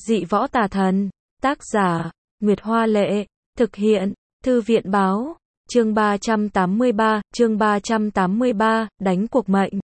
Dị võ tà thần. Tác giả, Nguyệt Hoa Lệ. Thực hiện, Thư viện Báo. Chương 383, đánh cuộc mệnh.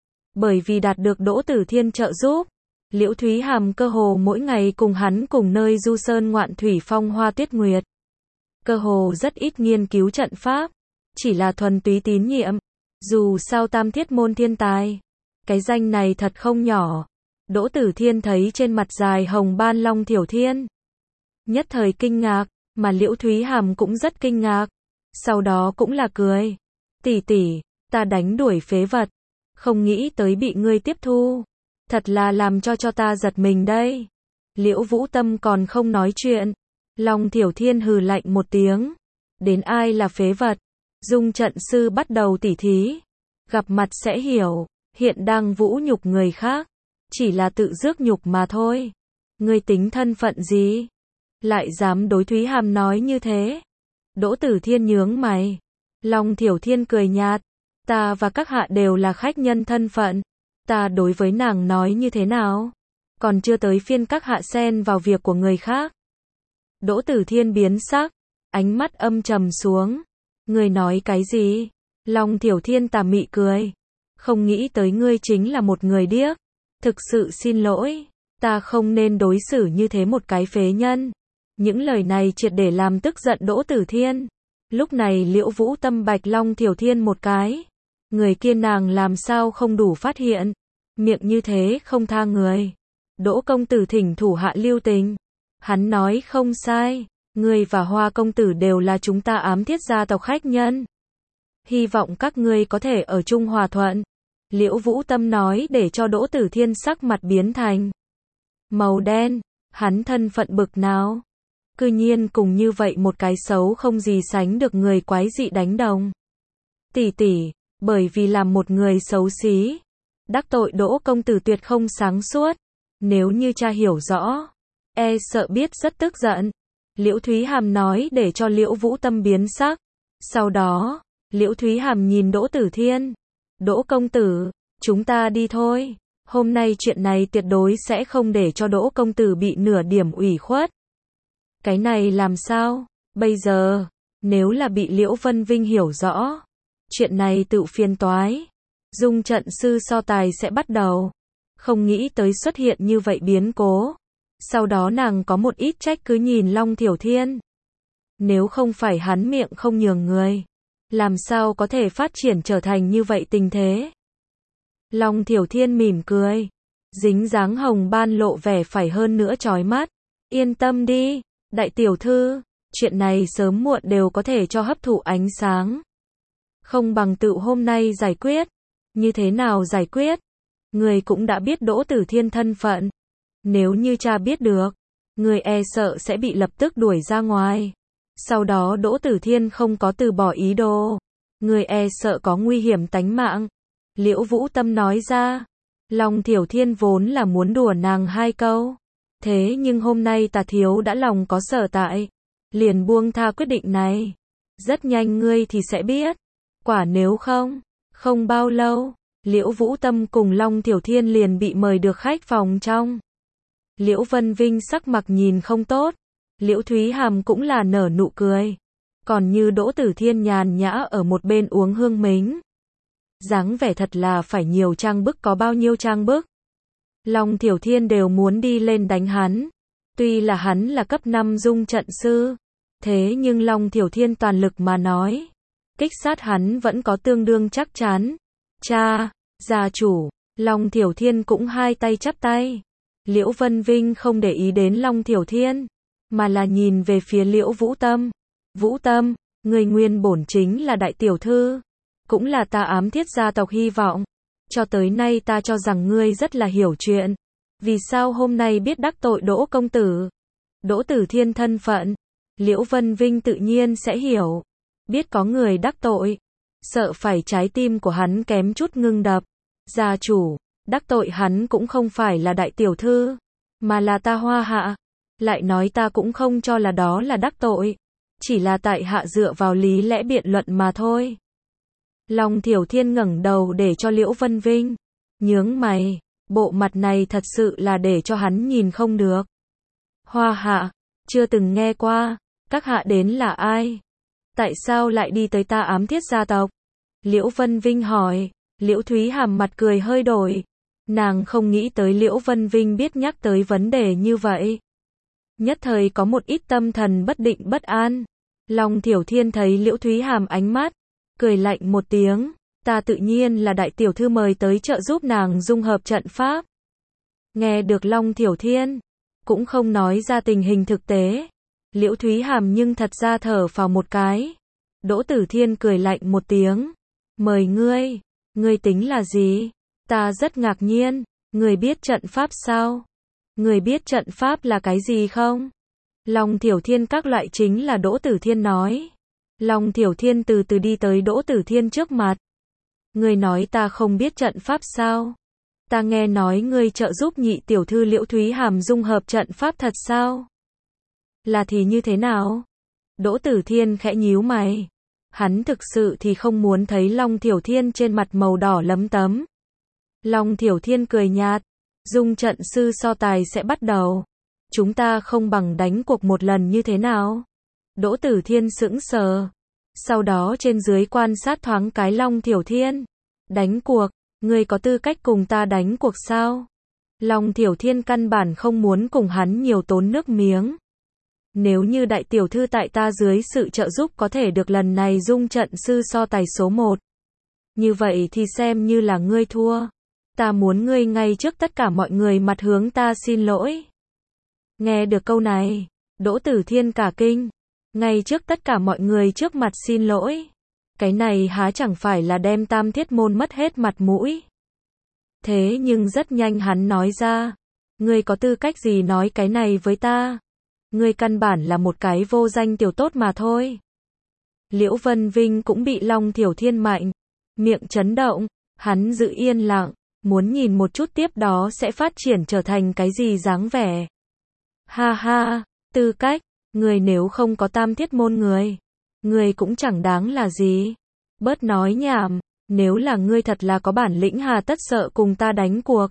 Bởi vì đạt được Đỗ Tử Thiên trợ giúp, Liễu Thúy Hàm cơ hồ mỗi ngày cùng hắn cùng nơi du sơn ngoạn thủy phong hoa tuyết nguyệt. Cơ hồ rất ít nghiên cứu trận pháp, chỉ là thuần túy tín nhiệm. Dù sao tam thiết môn thiên tài, cái danh này thật không nhỏ. Đỗ Tử Thiên thấy trên mặt dài hồng ban Long Thiểu Thiên, nhất thời kinh ngạc, mà Liễu Thúy Hàm cũng rất kinh ngạc. Sau đó cũng là cười. Tỷ tỷ, ta đánh đuổi phế vật, không nghĩ tới bị ngươi tiếp thu. Thật là làm cho ta giật mình đây. Liễu Vũ Tâm còn không nói chuyện. Long Thiểu Thiên hừ lạnh một tiếng. Đến ai là phế vật? Dung trận sư bắt đầu tỉ thí. Gặp mặt sẽ hiểu, hiện đang vũ nhục người khác. Chỉ là tự rước nhục mà thôi. Ngươi tính thân phận gì? Lại dám đối Thúy Hàm nói như thế? Đỗ Tử Thiên nhướng mày. Long Thiểu Thiên cười nhạt. Ta và các hạ đều là khách nhân thân phận. Ta đối với nàng nói như thế nào? Còn chưa tới phiên các hạ xen vào việc của người khác. Đỗ Tử Thiên biến sắc, ánh mắt âm trầm xuống. Ngươi nói cái gì? Long Thiểu Thiên tà mị cười. Không nghĩ tới ngươi chính là một người điếc. Thực sự xin lỗi, ta không nên đối xử như thế một cái phế nhân. Những lời này triệt để làm tức giận Đỗ Tử Thiên. Lúc này Liễu Vũ Tâm bạch Long Thiểu Thiên một cái. Người kia nàng làm sao không đủ phát hiện. Miệng như thế không tha người. Đỗ công tử thỉnh thủ hạ lưu tình. Hắn nói không sai. Ngươi và Hoa công tử đều là chúng ta ám thiết gia tộc khách nhân. Hy vọng các ngươi có thể ở chung hòa thuận. Liễu Vũ Tâm nói để cho Đỗ Tử Thiên sắc mặt biến thành màu đen. Hắn thân phận bực nào? Cư nhiên cùng như vậy một cái xấu không gì sánh được người quái dị đánh đồng. Tỷ tỷ, bởi vì làm một người xấu xí, đắc tội Đỗ công tử tuyệt không sáng suốt. Nếu như cha hiểu rõ, e sợ biết rất tức giận. Liễu Thúy Hàm nói để cho Liễu Vũ Tâm biến sắc. Sau đó, Liễu Thúy Hàm nhìn Đỗ Tử Thiên. Đỗ công tử, chúng ta đi thôi. Hôm nay chuyện này tuyệt đối sẽ không để cho Đỗ công tử bị nửa điểm ủy khuất. Cái này làm sao? Bây giờ, nếu là bị Liễu Vân Vinh hiểu rõ, chuyện này tự phiền toái. Dung trận sư so tài sẽ bắt đầu. Không nghĩ tới xuất hiện như vậy biến cố. Sau đó nàng có một ít trách cứ nhìn Long Thiểu Thiên. Nếu không phải hắn miệng không nhường người, làm sao có thể phát triển trở thành như vậy tình thế? Long Thiểu Thiên mỉm cười, dính dáng hồng ban lộ vẻ phải hơn nữa chói mắt. Yên tâm đi, đại tiểu thư, chuyện này sớm muộn đều có thể cho hấp thụ ánh sáng. Không bằng tự hôm nay giải quyết. Như thế nào giải quyết? Người cũng đã biết Đỗ Tử Thiên thân phận. Nếu như cha biết được, người e sợ sẽ bị lập tức đuổi ra ngoài. Sau đó Đỗ Tử Thiên không có từ bỏ ý đồ. Người e sợ có nguy hiểm tánh mạng. Liễu Vũ Tâm nói ra. Long Thiểu Thiên vốn là muốn đùa nàng hai câu. Thế nhưng hôm nay tà thiếu đã lòng có sở tại. Liền buông tha quyết định này. Rất nhanh ngươi thì sẽ biết. Quả nếu không. Không bao lâu, Liễu Vũ Tâm cùng Long Thiểu Thiên liền bị mời được khách phòng trong. Liễu Vân Vinh sắc mặt nhìn không tốt. Liễu Thúy Hàm cũng là nở nụ cười. Còn như Đỗ Tử Thiên nhàn nhã ở một bên uống hương mính. Dáng vẻ thật là phải nhiều trang bức có bao nhiêu trang bức. Long Thiểu Thiên đều muốn đi lên đánh hắn. Tuy là hắn là cấp 5 dung trận sư. Thế nhưng Long Thiểu Thiên toàn lực mà nói. Kích sát hắn vẫn có tương đương chắc chắn. Cha, gia chủ, Long Thiểu Thiên cũng hai tay chắp tay. Liễu Vân Vinh không để ý đến Long Thiểu Thiên, mà là nhìn về phía Liễu Vũ Tâm. Vũ Tâm, người nguyên bổn chính là đại tiểu thư, cũng là ta ám thiết gia tộc hy vọng. Cho tới nay ta cho rằng ngươi rất là hiểu chuyện. Vì sao hôm nay biết đắc tội Đỗ công tử? Đỗ Tử Thiên thân phận, Liễu Vân Vinh tự nhiên sẽ hiểu. Biết có người đắc tội, sợ phải trái tim của hắn kém chút ngưng đập. Gia chủ, đắc tội hắn cũng không phải là đại tiểu thư, mà là ta Hoa hạ. Lại nói ta cũng không cho là đó là đắc tội, chỉ là tại hạ dựa vào lý lẽ biện luận mà thôi. Long Thiểu Thiên ngẩng đầu để cho Liễu Vân Vinh nhướng mày, bộ mặt này thật sự là để cho hắn nhìn không được. Hoa hạ, chưa từng nghe qua, các hạ đến là ai? Tại sao lại đi tới ta Ám Thiết gia tộc? Liễu Vân Vinh hỏi. Liễu Thúy Hàm mặt cười hơi đổi. Nàng không nghĩ tới Liễu Vân Vinh biết nhắc tới vấn đề như vậy. Nhất thời có một ít tâm thần bất định bất an. Long Thiểu Thiên thấy Liễu Thúy Hàm ánh mắt, cười lạnh một tiếng. Ta tự nhiên là đại tiểu thư mời tới trợ giúp nàng dung hợp trận pháp. Nghe được Long Thiểu Thiên, cũng không nói ra tình hình thực tế. Liễu Thúy Hàm nhưng thật ra thở phào một cái. Đỗ Tử Thiên cười lạnh một tiếng. Mời ngươi tính là gì? Ta rất ngạc nhiên, ngươi biết trận pháp sao? Ngươi biết trận pháp là cái gì không? Long Thiểu Thiên các loại chính là Đỗ Tử Thiên nói. Long Thiểu Thiên từ từ đi tới Đỗ Tử Thiên trước mặt. Ngươi nói ta không biết trận pháp sao? Ta nghe nói ngươi trợ giúp nhị tiểu thư Liễu Thúy Hàm dung hợp trận pháp thật sao? Là thì như thế nào? Đỗ Tử Thiên khẽ nhíu mày. Hắn thực sự thì không muốn thấy Long Thiểu Thiên trên mặt màu đỏ lấm tấm. Long Thiểu Thiên cười nhạt. Dung trận sư so tài sẽ bắt đầu. Chúng ta không bằng đánh cuộc một lần như thế nào? Đỗ Tử Thiên sững sờ. Sau đó trên dưới quan sát thoáng cái Long Thiểu Thiên. Đánh cuộc, ngươi có tư cách cùng ta đánh cuộc sao? Long Thiểu Thiên căn bản không muốn cùng hắn nhiều tốn nước miếng. Nếu như đại tiểu thư tại ta dưới sự trợ giúp có thể được lần này dung trận sư so tài số 1. Như vậy thì xem như là ngươi thua. Ta muốn ngươi ngay trước tất cả mọi người mặt hướng ta xin lỗi. Nghe được câu này, Đỗ Tử Thiên cả kinh. Ngay trước tất cả mọi người trước mặt xin lỗi. Cái này há chẳng phải là đem Tam Thiết môn mất hết mặt mũi. Thế nhưng rất nhanh hắn nói ra. Ngươi có tư cách gì nói cái này với ta? Ngươi căn bản là một cái vô danh tiểu tốt mà thôi. Liễu Vân Vinh cũng bị Long Thiểu Thiên mạnh miệng chấn động, hắn giữ yên lặng, muốn nhìn một chút tiếp đó sẽ phát triển trở thành cái gì dáng vẻ. Ha ha, tư cách, người nếu không có Tam Thiết môn người cũng chẳng đáng là gì. Bớt nói nhảm, nếu là ngươi thật là có bản lĩnh hà tất sợ cùng ta đánh cuộc.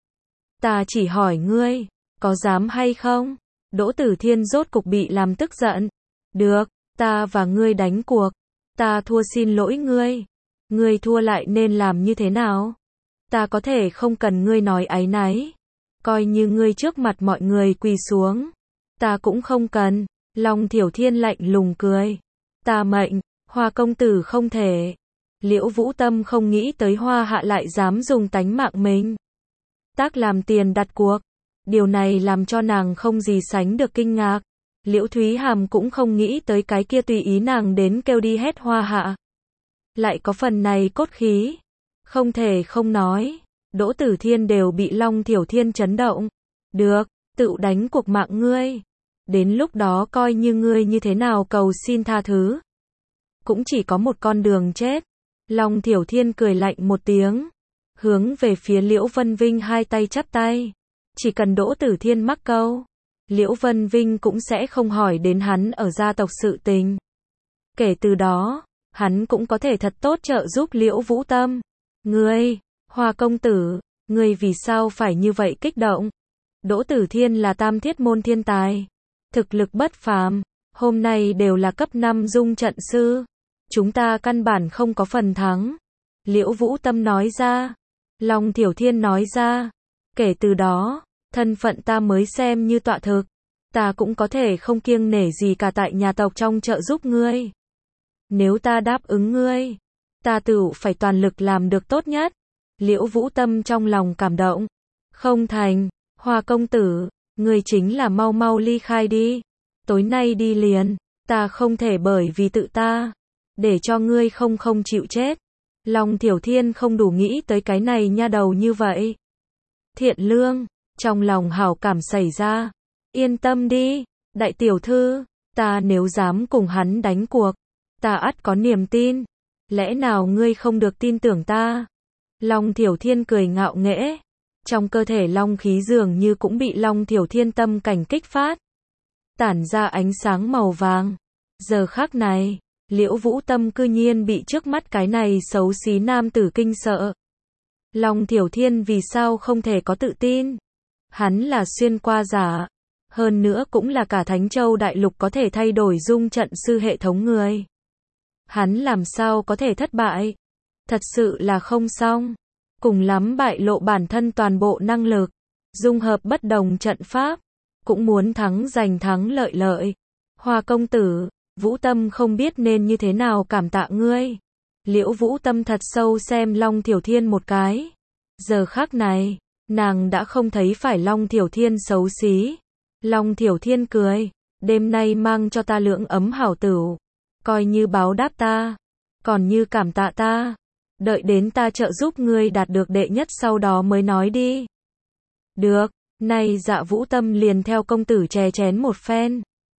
Ta chỉ hỏi ngươi, có dám hay không? Đỗ Tử Thiên rốt cục bị làm tức giận. Được, ta và ngươi đánh cuộc. Ta thua xin lỗi ngươi. Ngươi thua lại nên làm như thế nào? Ta có thể không cần ngươi nói áy náy. Coi như ngươi trước mặt mọi người quỳ xuống. Ta cũng không cần. Long Thiểu Thiên lạnh lùng cười. Ta mệnh, Hoa công tử không thể. Liễu Vũ Tâm không nghĩ tới Hoa hạ lại dám dùng tánh mạng mình tác làm tiền đặt cuộc. Điều này làm cho nàng không gì sánh được kinh ngạc. Liễu Thúy Hàm cũng không nghĩ tới cái kia tùy ý nàng đến kêu đi hết Hoa hạ. Lại có phần này cốt khí. Không thể không nói. Đỗ Tử Thiên đều bị Long Thiểu Thiên chấn động. Được, tự đánh cuộc mạng ngươi. Đến lúc đó coi như ngươi như thế nào cầu xin tha thứ. Cũng chỉ có một con đường chết. Long Thiểu Thiên cười lạnh một tiếng. Hướng về phía Liễu Vân Vinh hai tay chắp tay. Chỉ cần Đỗ Tử Thiên mắc câu, Liễu Vân Vinh cũng sẽ không hỏi đến hắn ở gia tộc sự tình. Kể từ đó, hắn cũng có thể thật tốt trợ giúp Liễu Vũ Tâm. Ngươi, Hoa công tử, ngươi vì sao phải như vậy kích động? Đỗ Tử Thiên là Tam Thiết môn thiên tài, thực lực bất phàm, hôm nay đều là cấp 5 dung trận sư. Chúng ta căn bản không có phần thắng. Liễu Vũ Tâm nói ra. Long Thiểu Thiên nói ra. Kể từ đó, thân phận ta mới xem như tọa thực. Ta cũng có thể không kiêng nể gì cả tại nhà tộc trong trợ giúp ngươi. Nếu ta đáp ứng ngươi, ta tự phải toàn lực làm được tốt nhất. Liễu Vũ Tâm trong lòng cảm động. Không thành, Hoa công tử, ngươi chính là mau mau ly khai đi. Tối nay đi liền, ta không thể bởi vì tự ta, để cho ngươi không chịu chết. Long Thiểu Thiên không đủ nghĩ tới cái này nha đầu như vậy. Thiện lương, trong lòng hảo cảm xảy ra. Yên tâm đi, đại tiểu thư, ta nếu dám cùng hắn đánh cuộc, ta ắt có niềm tin. Lẽ nào ngươi không được tin tưởng ta? Long Thiểu Thiên cười ngạo nghễ. Trong cơ thể long khí dường như cũng bị Long Thiểu Thiên tâm cảnh kích phát. Tản ra ánh sáng màu vàng. Giờ khắc này, Liễu Vũ Tâm cư nhiên bị trước mắt cái này xấu xí nam tử kinh sợ. Long Thiểu Thiên vì sao không thể có tự tin? Hắn là xuyên qua giả. Hơn nữa cũng là cả Thánh Châu Đại Lục có thể thay đổi dung trận sư hệ thống người. Hắn làm sao có thể thất bại? Thật sự là không xong. Cùng lắm bại lộ bản thân toàn bộ năng lực. Dung hợp bất đồng trận pháp. Cũng muốn giành thắng lợi. Hoa công tử, Vũ Tâm không biết nên như thế nào cảm tạ ngươi. Liễu Vũ Tâm thật sâu xem Long Thiểu Thiên một cái. Giờ khắc này, nàng đã không thấy phải Long Thiểu Thiên xấu xí. Long Thiểu Thiên cười, đêm nay mang cho ta lượng ấm hảo tửu. Coi như báo đáp ta, còn như cảm tạ ta. Đợi đến ta trợ giúp ngươi đạt được đệ nhất sau đó mới nói đi. Được, nay Dạ Vũ Tâm liền theo công tử chè chén một phen.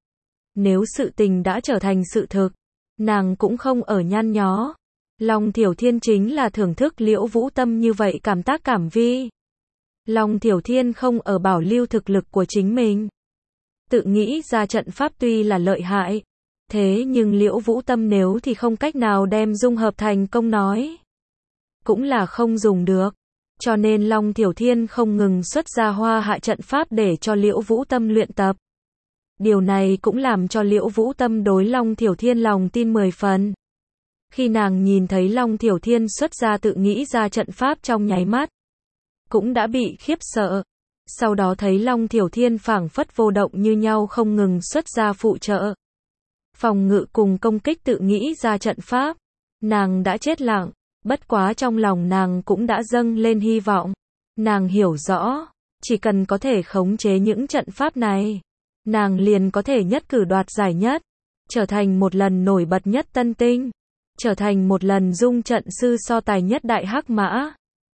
Nếu sự tình đã trở thành sự thực, nàng cũng không ở nhăn nhó. Long Thiểu Thiên chính là thưởng thức Liễu Vũ Tâm như vậy cảm tác cảm vi. Long Thiểu Thiên không ở bảo lưu thực lực của chính mình. Tự nghĩ ra trận pháp tuy là lợi hại, thế nhưng Liễu Vũ Tâm nếu thì không cách nào đem dung hợp thành công nói, cũng là không dùng được. Cho nên Long Thiểu Thiên không ngừng xuất ra hoa hạ trận pháp để cho Liễu Vũ Tâm luyện tập. Điều này cũng làm cho Liễu Vũ Tâm đối Long Thiểu Thiên lòng tin 10 phần. Khi nàng nhìn thấy Long Thiểu Thiên xuất ra tự nghĩ ra trận pháp trong nháy mắt, cũng đã bị khiếp sợ. Sau đó thấy Long Thiểu Thiên phảng phất vô động như nhau không ngừng xuất ra phụ trợ. Phòng ngự cùng công kích tự nghĩ ra trận pháp. Nàng đã chết lặng, bất quá trong lòng nàng cũng đã dâng lên hy vọng. Nàng hiểu rõ, chỉ cần có thể khống chế những trận pháp này, nàng liền có thể nhất cử đoạt giải nhất, trở thành một lần nổi bật nhất tân tinh, trở thành một lần dung trận sư so tài nhất đại hắc mã.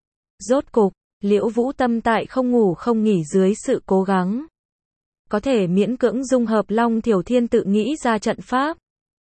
Rốt cục, Liễu Vũ Tâm tại không ngủ không nghỉ dưới sự cố gắng, có thể miễn cưỡng dung hợp Long Thiểu Thiên tự nghĩ ra trận pháp.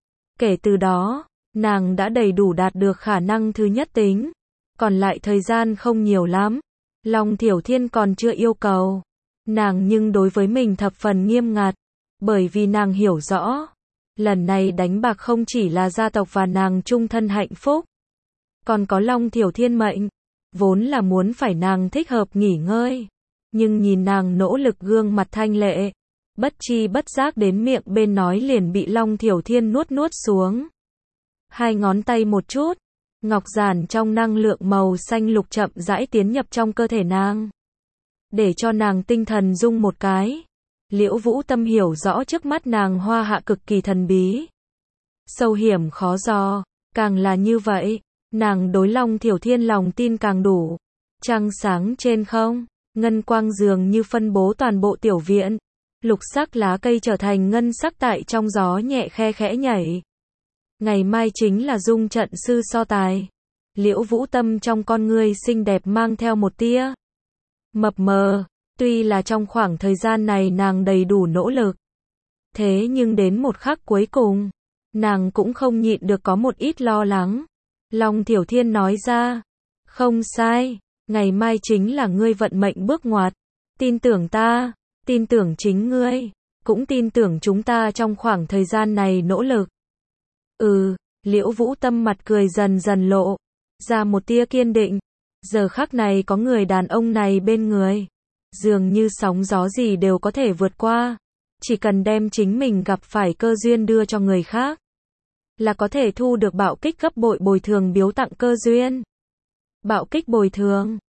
Kể từ đó, nàng đã đầy đủ đạt được khả năng thứ nhất tính. Còn lại thời gian không nhiều lắm. Long Thiểu Thiên còn chưa yêu cầu nàng, nhưng đối với mình thập phần nghiêm ngặt. Bởi vì nàng hiểu rõ, lần này đánh bạc không chỉ là gia tộc và nàng chung thân hạnh phúc, còn có Long Thiểu Thiên mệnh. Vốn là muốn phải nàng thích hợp nghỉ ngơi, nhưng nhìn nàng nỗ lực gương mặt thanh lệ, bất chi bất giác đến miệng bên nói liền bị Long Thiểu Thiên nuốt xuống. Hai ngón tay một chút, ngọc giản trong năng lượng màu xanh lục chậm rãi tiến nhập trong cơ thể nàng, để cho nàng tinh thần rung một cái. Liễu Vũ Tâm hiểu rõ trước mắt nàng hoa hạ cực kỳ thần bí, sâu hiểm khó dò, càng là như vậy, nàng đối Long Thiểu Thiên lòng tin càng đủ. Trăng sáng trên không, ngân quang dường như phân bố toàn bộ tiểu viện, lục sắc lá cây trở thành ngân sắc tại trong gió nhẹ khe khẽ nhảy. Ngày mai chính là dung trận sư so tài. Liễu Vũ Tâm trong con ngươi xinh đẹp mang theo một tia mập mờ. Tuy là trong khoảng thời gian này nàng đầy đủ nỗ lực, thế nhưng đến một khắc cuối cùng, nàng cũng không nhịn được có một ít lo lắng. Long Thiểu Thiên nói ra, không sai, ngày mai chính là ngươi vận mệnh bước ngoặt. Tin tưởng ta, tin tưởng chính ngươi, cũng tin tưởng chúng ta trong khoảng thời gian này nỗ lực. Liễu Vũ Tâm mặt cười dần dần lộ ra một tia kiên định. Giờ khắc này có người đàn ông này bên người, dường như sóng gió gì đều có thể vượt qua. Chỉ cần đem chính mình gặp phải cơ duyên đưa cho người khác, là có thể thu được bạo kích gấp bội bồi thường biếu tặng cơ duyên. Bạo kích bồi thường